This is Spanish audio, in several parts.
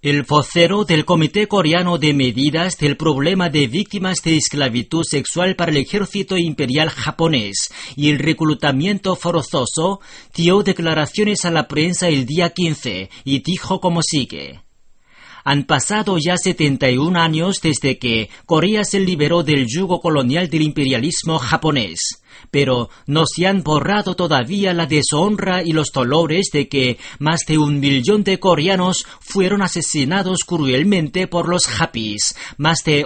El vocero del Comité Coreano de Medidas del Problema de Víctimas de Esclavitud Sexual para el Ejército Imperial Japonés y el Reclutamiento Forzoso dio declaraciones a la prensa el día 15 y dijo como sigue. Han pasado ya 71 años desde que Corea se liberó del yugo colonial del imperialismo japonés, pero no se han borrado todavía la deshonra y los dolores de que más de 1 millón de coreanos fueron asesinados cruelmente por los Japis, más de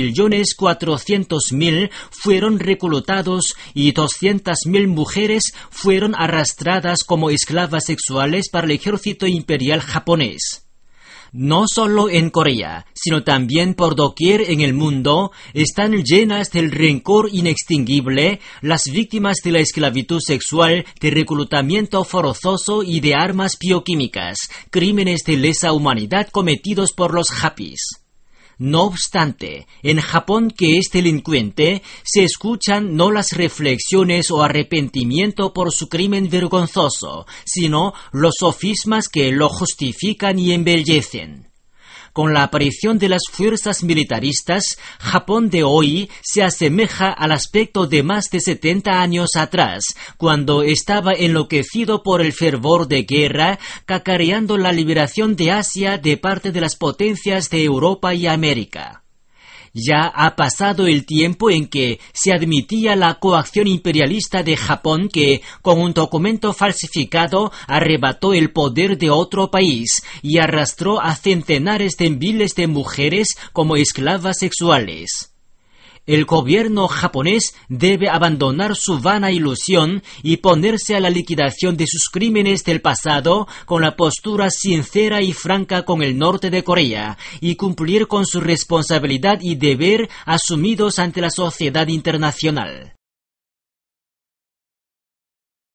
8.400.000 fueron reclutados y 200.000 mujeres fueron arrastradas como esclavas sexuales para el ejército imperial japonés. No solo en Corea, sino también por doquier en el mundo, están llenas del rencor inextinguible las víctimas de la esclavitud sexual, de reclutamiento forzoso y de armas bioquímicas, crímenes de lesa humanidad cometidos por los Japis. No obstante, en Japón, que es delincuente, se escuchan no las reflexiones o arrepentimiento por su crimen vergonzoso, sino los sofismas que lo justifican y embellecen. Con la aparición de las fuerzas militaristas, Japón de hoy se asemeja al aspecto de más de 70 años atrás, cuando estaba enloquecido por el fervor de guerra, cacareando la liberación de Asia de parte de las potencias de Europa y América. Ya ha pasado el tiempo en que se admitía la coacción imperialista de Japón que, con un documento falsificado, arrebató el poder de otro país y arrastró a centenares de miles de mujeres como esclavas sexuales. El gobierno japonés debe abandonar su vana ilusión y ponerse a la liquidación de sus crímenes del pasado con la postura sincera y franca con el norte de Corea y cumplir con su responsabilidad y deber asumidos ante la sociedad internacional.